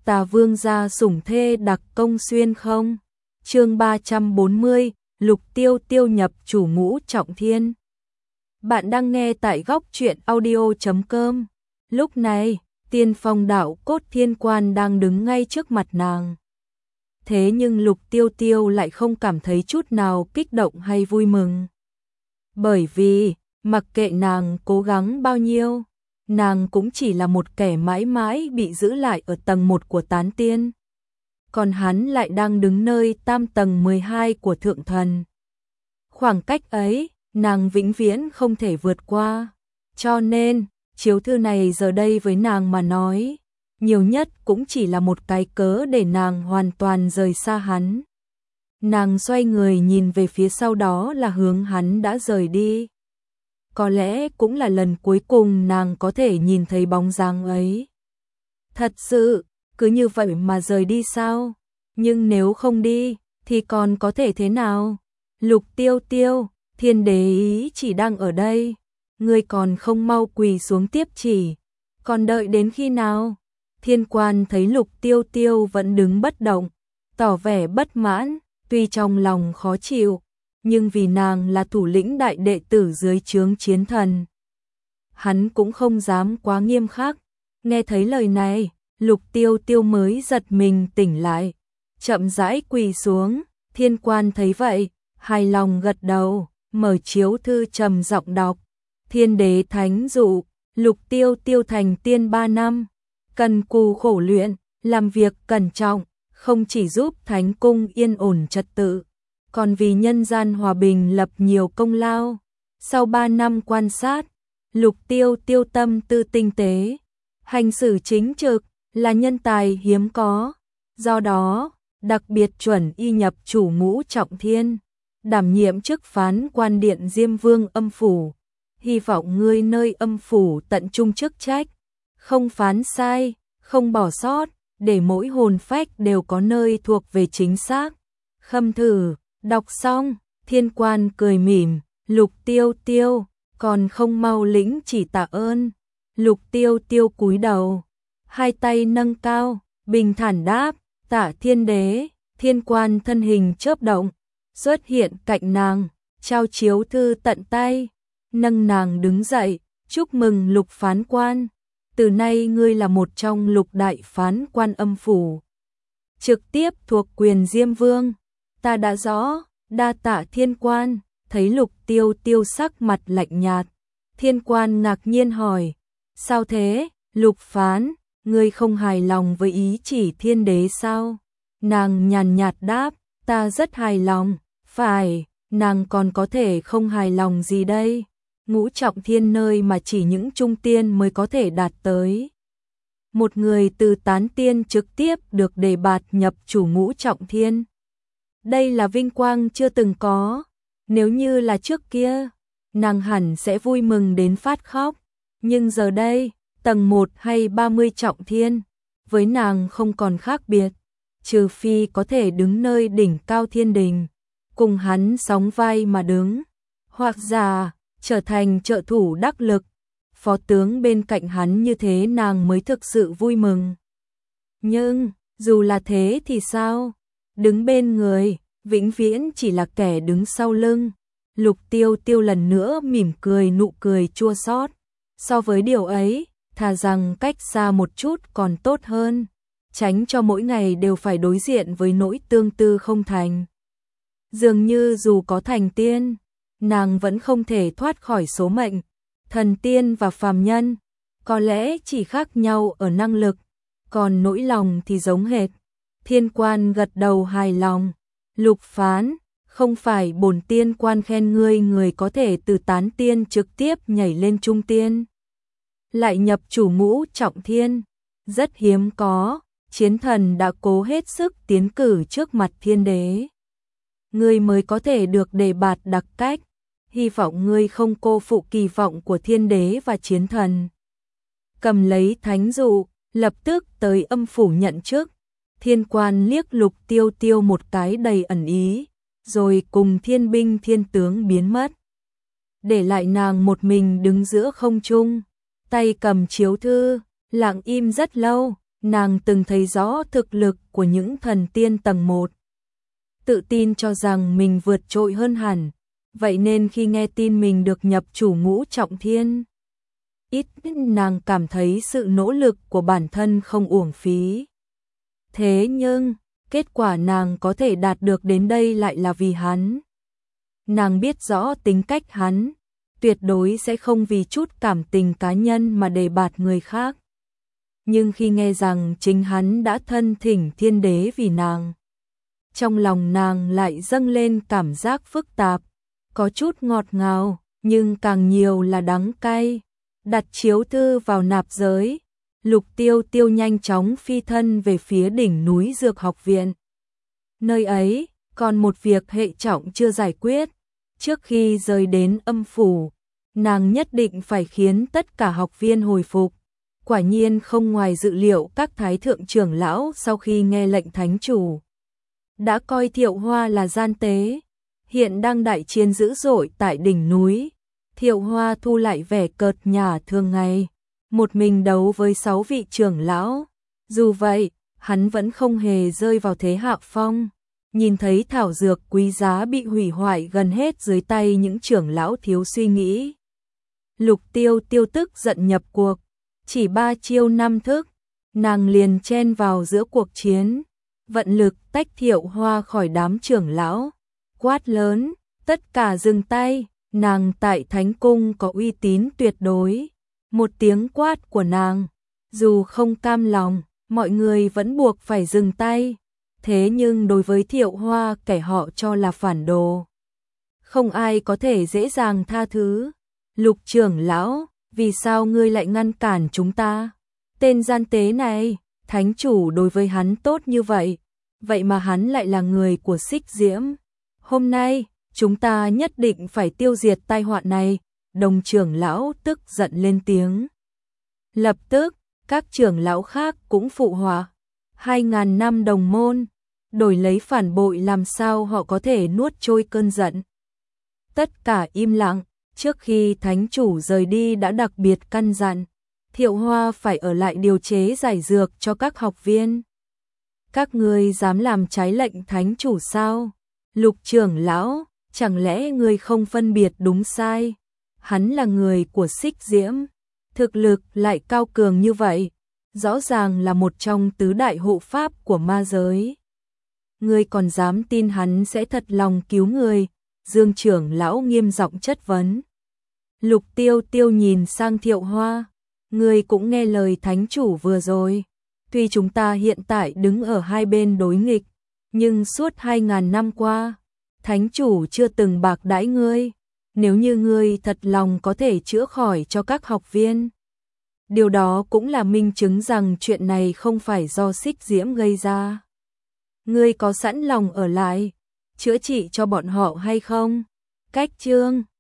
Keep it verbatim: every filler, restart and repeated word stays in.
Tà vương gia sủng thê đặc công xuyên không? Chương ba trăm bốn mươi, Lục Tiêu Tiêu nhập chủ ngũ trọng thiên. Bạn đang nghe tại góc truyện audio chấm com. Lúc này, Tiên Phong đạo cốt Thiên Quan đang đứng ngay trước mặt nàng. Thế nhưng Lục Tiêu Tiêu lại không cảm thấy chút nào kích động hay vui mừng. Bởi vì, mặc kệ nàng cố gắng bao nhiêu, nàng cũng chỉ là một kẻ mãi mãi bị giữ lại ở tầng một của tán tiên. Còn hắn lại đang đứng nơi tam tầng mười hai của thượng thần. Khoảng cách ấy, nàng vĩnh viễn không thể vượt qua. Cho nên, chiếu thư này giờ đây với nàng mà nói, nhiều nhất cũng chỉ là một cái cớ để nàng hoàn toàn rời xa hắn. Nàng xoay người nhìn về phía sau, đó là hướng hắn đã rời đi. Có lẽ cũng là lần cuối cùng nàng có thể nhìn thấy bóng dáng ấy. Thật sự, cứ như vậy mà rời đi sao? Nhưng nếu không đi, thì còn có thể thế nào? Lục Tiêu Tiêu, Thiên Đế ý chỉ đang ở đây. Ngươi còn không mau quỳ xuống tiếp chỉ. Còn đợi đến khi nào? Thiên Quan thấy Lục Tiêu Tiêu vẫn đứng bất động, tỏ vẻ bất mãn, tuy trong lòng khó chịu, nhưng vì nàng là thủ lĩnh đại đệ tử dưới trướng chiến thần, hắn cũng không dám quá nghiêm khắc. Nghe thấy lời này, Lục Tiêu Tiêu mới giật mình tỉnh lại, chậm rãi quỳ xuống. Thiên Quan thấy vậy, hài lòng gật đầu, mở chiếu thư trầm giọng đọc. Thiên Đế thánh dụ, Lục Tiêu Tiêu thành tiên ba năm, cần cù khổ luyện, làm việc cẩn trọng, không chỉ giúp thánh cung yên ổn trật tự, còn vì nhân gian hòa bình lập nhiều công lao. Sau ba năm quan sát, Lục Tiêu Tiêu tâm tư tinh tế, hành xử chính trực, là nhân tài hiếm có. Do đó, đặc biệt chuẩn y nhập chủ ngũ trọng thiên, đảm nhiệm chức phán quan điện Diêm Vương âm phủ. Hy vọng ngươi nơi âm phủ tận trung chức trách, không phán sai, không bỏ sót, để mỗi hồn phách đều có nơi thuộc về chính xác. Khâm thử. Đọc xong, Thiên Quan cười mỉm, Lục Tiêu Tiêu, còn không mau lĩnh chỉ tạ ơn. Lục Tiêu Tiêu cúi đầu, hai tay nâng cao, bình thản đáp, tạ Thiên Đế. Thiên Quan thân hình chớp động, xuất hiện cạnh nàng, trao chiếu thư tận tay, nâng nàng đứng dậy, chúc mừng Lục phán quan. Từ nay ngươi là một trong lục đại phán quan âm phủ, trực tiếp thuộc quyền Diêm Vương. Ta đã rõ, đa tạ Thiên Quan. Thấy Lục Tiêu Tiêu sắc mặt lạnh nhạt, Thiên Quan ngạc nhiên hỏi, sao thế? Lục phán, ngươi không hài lòng với ý chỉ Thiên Đế sao? Nàng nhàn nhạt đáp, ta rất hài lòng. Phải, nàng còn có thể không hài lòng gì đây? Ngũ trọng thiên nơi mà chỉ những trung tiên mới có thể đạt tới. Một người từ tán tiên trực tiếp được đề bạt nhập chủ ngũ trọng thiên. Đây là vinh quang chưa từng có. Nếu như là trước kia, nàng hẳn sẽ vui mừng đến phát khóc. Nhưng giờ đây, tầng một hay ba mươi trọng thiên, với nàng không còn khác biệt. Trừ phi có thể đứng nơi đỉnh cao thiên đình, cùng hắn sóng vai mà đứng. Hoặc giả, trở thành trợ thủ đắc lực, phó tướng bên cạnh hắn, như thế nàng mới thực sự vui mừng. Nhưng, dù là thế thì sao? Đứng bên người, vĩnh viễn chỉ là kẻ đứng sau lưng. Lục Tiêu Tiêu lần nữa mỉm cười, nụ cười chua xót. So với điều ấy, thà rằng cách xa một chút còn tốt hơn, tránh cho mỗi ngày đều phải đối diện với nỗi tương tư không thành. Dường như dù có thành tiên, nàng vẫn không thể thoát khỏi số mệnh. Thần tiên và phàm nhân có lẽ chỉ khác nhau ở năng lực, còn nỗi lòng thì giống hệt. Thiên Quan gật đầu hài lòng. Lục phán, không phải bổn tiên quan khen ngươi người có thể từ tán tiên trực tiếp nhảy lên trung tiên, lại nhập chủ ngũ trọng thiên, rất hiếm có. Chiến thần đã cố hết sức tiến cử trước mặt Thiên Đế, ngươi mới có thể được đề bạt đặc cách. Hy vọng ngươi không cô phụ kỳ vọng của Thiên Đế và chiến thần. Cầm lấy thánh dụ, lập tức tới âm phủ nhận chức. Thiên Quan liếc Lục Tiêu Tiêu một cái đầy ẩn ý, rồi cùng thiên binh thiên tướng biến mất, để lại nàng một mình đứng giữa không trung, tay cầm chiếu thư, lặng im rất lâu. nàng từng thấy rõ thực lực của những thần tiên tầng một. Tự tin cho rằng mình vượt trội hơn hẳn, vậy nên khi nghe tin mình được nhập chủ ngũ trọng thiên, ít nàng cảm thấy sự nỗ lực của bản thân không uổng phí. Thế nhưng, kết quả nàng có thể đạt được đến đây lại là vì hắn. Nàng biết rõ tính cách hắn, tuyệt đối sẽ không vì chút cảm tình cá nhân mà đề bạt người khác. Nhưng khi nghe rằng chính hắn đã thân thỉnh thiên đế vì nàng, trong lòng nàng lại dâng lên cảm giác phức tạp, có chút ngọt ngào, nhưng càng nhiều là đắng cay. Đặt chiếu thư vào nạp giới, Lục Tiêu Tiêu nhanh chóng phi thân về phía đỉnh núi Dược Học Viện. Nơi ấy, còn một việc hệ trọng chưa giải quyết. Trước khi rời đến âm phủ, nàng nhất định phải khiến tất cả học viên hồi phục. Quả nhiên không ngoài dự liệu, các thái thượng trưởng lão sau khi nghe lệnh thánh chủ đã coi Thiệu Hoa là gian tế, hiện đang đại chiến dữ dội tại đỉnh núi. Thiệu Hoa thu lại vẻ cợt nhả thường ngày, một mình đấu với sáu vị trưởng lão. Dù vậy, hắn vẫn không hề rơi vào thế hạ phong. Nhìn thấy thảo dược quý giá bị hủy hoại gần hết dưới tay những trưởng lão thiếu suy nghĩ, Lục Tiêu Tiêu tức giận nhập cuộc. Chỉ ba chiêu năm thức, nàng liền chen vào giữa cuộc chiến, vận lực tách Thiệu Hoa khỏi đám trưởng lão, quát lớn, tất cả dừng tay. Nàng tại Thánh Cung có uy tín tuyệt đối. Một tiếng quát của nàng, dù không cam lòng, mọi người vẫn buộc phải dừng tay. Thế nhưng đối với Thiệu Hoa, kẻ họ cho là phản đồ, không ai có thể dễ dàng tha thứ. Lục trưởng lão, vì sao ngươi lại ngăn cản chúng ta? Tên gian tế này, thánh chủ đối với hắn tốt như vậy, vậy mà hắn lại là người của Xích Diễm. Hôm nay, chúng ta nhất định phải tiêu diệt tai họa này. Đồng trưởng lão tức giận lên tiếng. Lập tức, các trưởng lão khác cũng phụ họa. Hai ngàn năm đồng môn, đổi lấy phản bội, làm sao họ có thể nuốt trôi cơn giận. Tất cả im lặng. Trước khi thánh chủ rời đi đã đặc biệt căn dặn, Thiệu Hoa phải ở lại điều chế giải dược cho các học viên. Các ngươi dám làm trái lệnh thánh chủ sao? Lục trưởng lão, chẳng lẽ ngươi không phân biệt đúng sai? Hắn là người của Xích Diễm, thực lực lại cao cường như vậy, rõ ràng là một trong tứ đại hộ pháp của ma giới. Ngươi còn dám tin hắn sẽ thật lòng cứu người? Dương trưởng lão nghiêm giọng chất vấn. Lục Tiêu Tiêu nhìn sang Thiệu Hoa, ngươi cũng nghe lời thánh chủ vừa rồi. Tuy chúng ta hiện tại đứng ở hai bên đối nghịch, nhưng suốt hai ngàn năm qua, thánh chủ chưa từng bạc đãi ngươi. Nếu như ngươi thật lòng có thể chữa khỏi cho các học viên, điều đó cũng là minh chứng rằng chuyện này không phải do Xích Diễm gây ra. Ngươi có sẵn lòng ở lại, chữa trị cho bọn họ hay không? Cách chương